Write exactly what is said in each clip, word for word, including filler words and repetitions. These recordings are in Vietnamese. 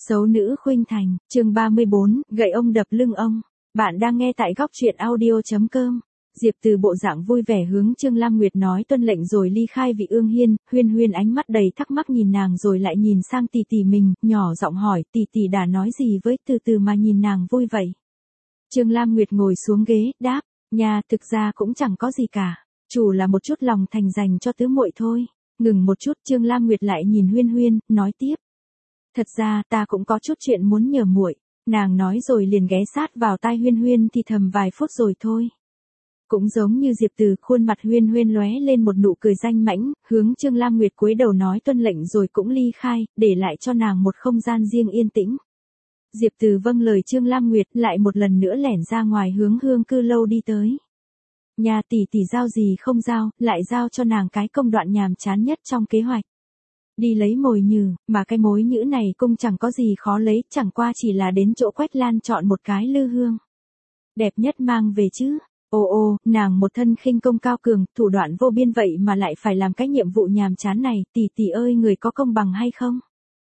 Xấu nữ khuynh thành, chương ba mươi bốn, gậy ông đập lưng ông. Bạn đang nghe tại góc truyện audio.com. Diệp Từ bộ dạng vui vẻ hướng Trương Lam Nguyệt nói tuân lệnh rồi ly khai vị Ương Hiên. Huyên Huyên ánh mắt đầy thắc mắc nhìn nàng rồi lại nhìn sang tỷ tỷ mình, nhỏ giọng hỏi tỷ tỷ đã nói gì với Từ Từ mà nhìn nàng vui vậy. Trương Lam Nguyệt ngồi xuống ghế, đáp, nhà thực ra cũng chẳng có gì cả, chủ là một chút lòng thành dành cho tứ muội thôi. Ngừng một chút, Trương Lam Nguyệt lại nhìn Huyên Huyên, nói tiếp. Thật ra ta cũng có chút chuyện muốn nhờ muội. Nàng nói rồi liền ghé sát vào tai Huyên Huyên thì thầm vài phút rồi thôi. Cũng giống như Diệp Từ, khuôn mặt Huyên Huyên lóe lên một nụ cười danh mãnh, hướng Trương Lam Nguyệt cúi đầu nói tuân lệnh rồi cũng ly khai, để lại cho nàng một không gian riêng yên tĩnh. Diệp Từ vâng lời Trương Lam Nguyệt, lại một lần nữa lẻn ra ngoài hướng Hương Cư Lâu đi tới. Nhà tỷ tỷ giao gì không giao, lại giao cho nàng cái công đoạn nhàm chán nhất trong kế hoạch. Đi lấy mồi nhử, mà cái mối nhữ này cũng chẳng có gì khó lấy, chẳng qua chỉ là đến chỗ Quách Lan chọn một cái lư hương. Đẹp nhất mang về chứ. Ô ô, nàng một thân khinh công cao cường, thủ đoạn vô biên vậy mà lại phải làm cái nhiệm vụ nhàm chán này, tỷ tỷ ơi người có công bằng hay không?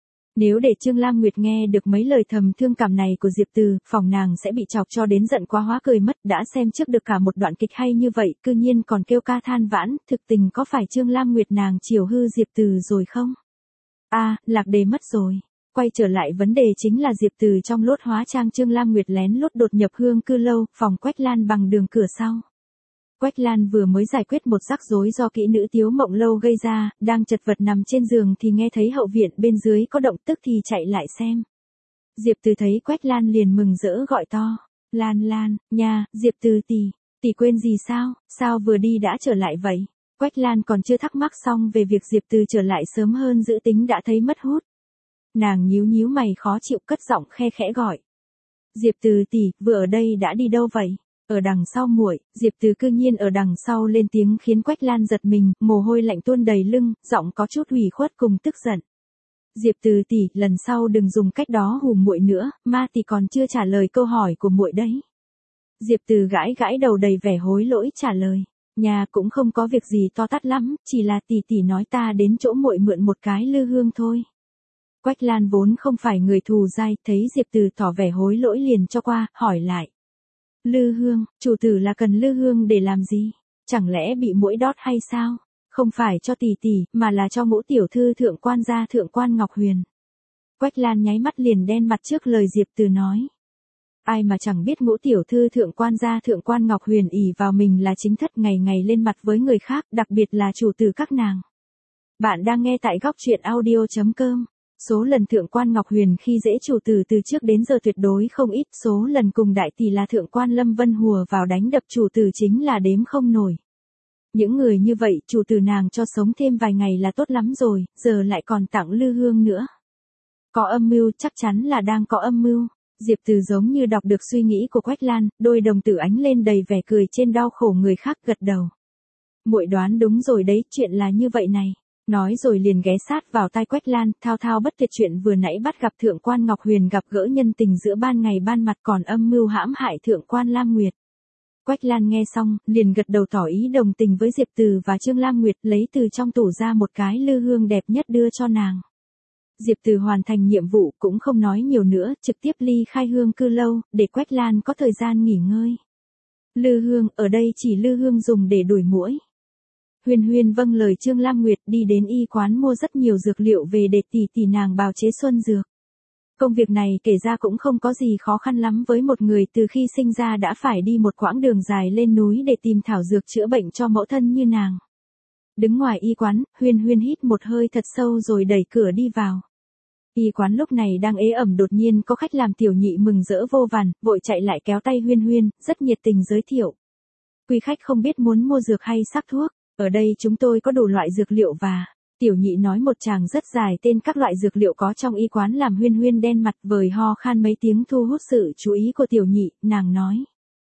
Nếu để Trương Lam Nguyệt nghe được mấy lời thầm thương cảm này của Diệp Từ, phòng nàng sẽ bị chọc cho đến giận quá hóa cười mất, đã xem trước được cả một đoạn kịch hay như vậy, cư nhiên còn kêu ca than vãn, thực tình có phải Trương Lam Nguyệt nàng chiều hư Diệp Từ rồi không? A, à, lạc đề mất rồi. Quay trở lại vấn đề chính là Diệp Từ trong lốt hóa trang Trương Lam Nguyệt lén lút đột nhập Hương Cư Lâu, phòng Quách Lan bằng đường cửa sau. Quách Lan vừa mới giải quyết một rắc rối do kỹ nữ Tiếu Mộng Lâu gây ra, đang chật vật nằm trên giường thì nghe thấy hậu viện bên dưới có động tức thì chạy lại xem. Diệp Từ thấy Quách Lan liền mừng rỡ gọi to, Lan Lan, nha, Diệp Từ tỷ, tỷ quên gì sao, sao vừa đi đã trở lại vậy? Quách Lan còn chưa thắc mắc xong về việc Diệp Từ trở lại sớm hơn dự tính đã thấy mất hút. Nàng nhíu nhíu mày khó chịu cất giọng khe khẽ gọi. Diệp Từ tỷ, vừa ở đây đã đi đâu vậy? Ở đằng sau muội. Diệp Từ cư nhiên ở đằng sau lên tiếng khiến Quách Lan giật mình, mồ hôi lạnh tuôn đầy lưng, giọng có chút ủy khuất cùng tức giận. Diệp Từ tỷ, lần sau đừng dùng cách đó hù muội nữa, ma tỷ còn chưa trả lời câu hỏi của muội đấy. Diệp Từ gãi gãi đầu đầy vẻ hối lỗi trả lời. Nhà cũng không có việc gì to tát lắm, chỉ là tỷ tỷ nói ta đến chỗ muội mượn một cái lư hương thôi. Quách Lan vốn không phải người thù dai, thấy Diệp Từ tỏ vẻ hối lỗi liền cho qua, hỏi lại. Lư hương, chủ tử là cần lư hương để làm gì? Chẳng lẽ bị muỗi đót hay sao? Không phải cho tỷ tỷ, mà là cho ngũ tiểu thư thượng quan gia thượng quan Ngọc Huyền. Quách Lan nháy mắt liền đen mặt trước lời Diệp Từ nói. Ai mà chẳng biết ngũ tiểu thư thượng quan gia thượng quan Ngọc Huyền ỷ vào mình là chính thất ngày ngày lên mặt với người khác, đặc biệt là chủ tử các nàng. Bạn đang nghe tại góc truyện audio.com. Số lần thượng quan Ngọc Huyền khi dễ chủ tử từ trước đến giờ tuyệt đối không ít, số lần cùng đại tỷ là thượng quan Lâm Vân hùa vào đánh đập chủ tử chính là đếm không nổi. Những người như vậy chủ tử nàng cho sống thêm vài ngày là tốt lắm rồi, giờ lại còn tặng lư hương nữa. Có âm mưu, chắc chắn là đang có âm mưu. Diệp Từ giống như đọc được suy nghĩ của Quách Lan, đôi đồng tử ánh lên đầy vẻ cười trên đau khổ người khác gật đầu. Muội đoán đúng rồi đấy, chuyện là như vậy này. Nói rồi liền ghé sát vào tai Quách Lan, thao thao bất tuyệt chuyện vừa nãy bắt gặp thượng quan Ngọc Huyền gặp gỡ nhân tình giữa ban ngày ban mặt còn âm mưu hãm hại thượng quan Lam Nguyệt. Quách Lan nghe xong, liền gật đầu tỏ ý đồng tình với Diệp Từ và Trương Lam Nguyệt, lấy từ trong tủ ra một cái lư hương đẹp nhất đưa cho nàng. Diệp Từ hoàn thành nhiệm vụ cũng không nói nhiều nữa, trực tiếp ly khai Hương Cư Lâu, để Quách Lan có thời gian nghỉ ngơi. Lư hương, ở đây chỉ lư hương dùng để đuổi muỗi. Huyên Huyên vâng lời Trương Lam Nguyệt đi đến y quán mua rất nhiều dược liệu về để tỷ tỷ nàng bào chế xuân dược. Công việc này kể ra cũng không có gì khó khăn lắm với một người từ khi sinh ra đã phải đi một quãng đường dài lên núi để tìm thảo dược chữa bệnh cho mẫu thân như nàng. Đứng ngoài y quán, Huyên Huyên hít một hơi thật sâu rồi đẩy cửa đi vào. Y quán lúc này đang ế ẩm, đột nhiên có khách làm tiểu nhị mừng rỡ vô vàn, vội chạy lại kéo tay Huyên Huyên, rất nhiệt tình giới thiệu. Quý khách không biết muốn mua dược hay sắc thuốc, ở đây chúng tôi có đủ loại dược liệu và... Tiểu nhị nói một tràng rất dài tên các loại dược liệu có trong y quán làm Huyên Huyên đen mặt, vời ho khan mấy tiếng thu hút sự chú ý của tiểu nhị, nàng nói.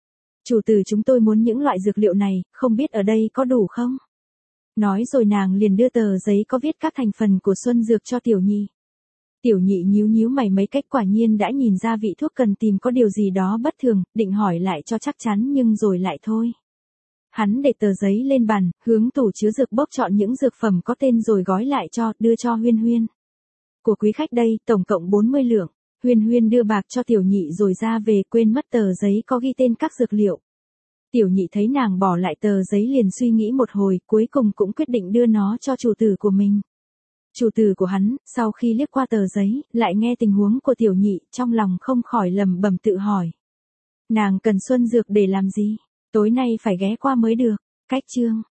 Chủ tử chúng tôi muốn những loại dược liệu này, không biết ở đây có đủ không? Nói rồi nàng liền đưa tờ giấy có viết các thành phần của xuân dược cho tiểu nhị. Tiểu nhị nhíu nhíu mày mấy cách, quả nhiên đã nhìn ra vị thuốc cần tìm có điều gì đó bất thường, định hỏi lại cho chắc chắn nhưng rồi lại thôi. Hắn để tờ giấy lên bàn, hướng tủ chứa dược bốc chọn những dược phẩm có tên rồi gói lại cho, đưa cho Huyên Huyên. Của quý khách đây, tổng cộng bốn mươi lượng. Huyên Huyên đưa bạc cho Tiểu Nhị rồi ra về, quên mất tờ giấy có ghi tên các dược liệu. Tiểu Nhị thấy nàng bỏ lại tờ giấy liền suy nghĩ một hồi, cuối cùng cũng quyết định đưa nó cho chủ tử của mình. Chủ tử của hắn, sau khi liếc qua tờ giấy, lại nghe tình huống của Tiểu Nhị, trong lòng không khỏi lẩm bẩm tự hỏi. Nàng cần xuân dược để làm gì? Tối nay phải ghé qua mới được. Cách chương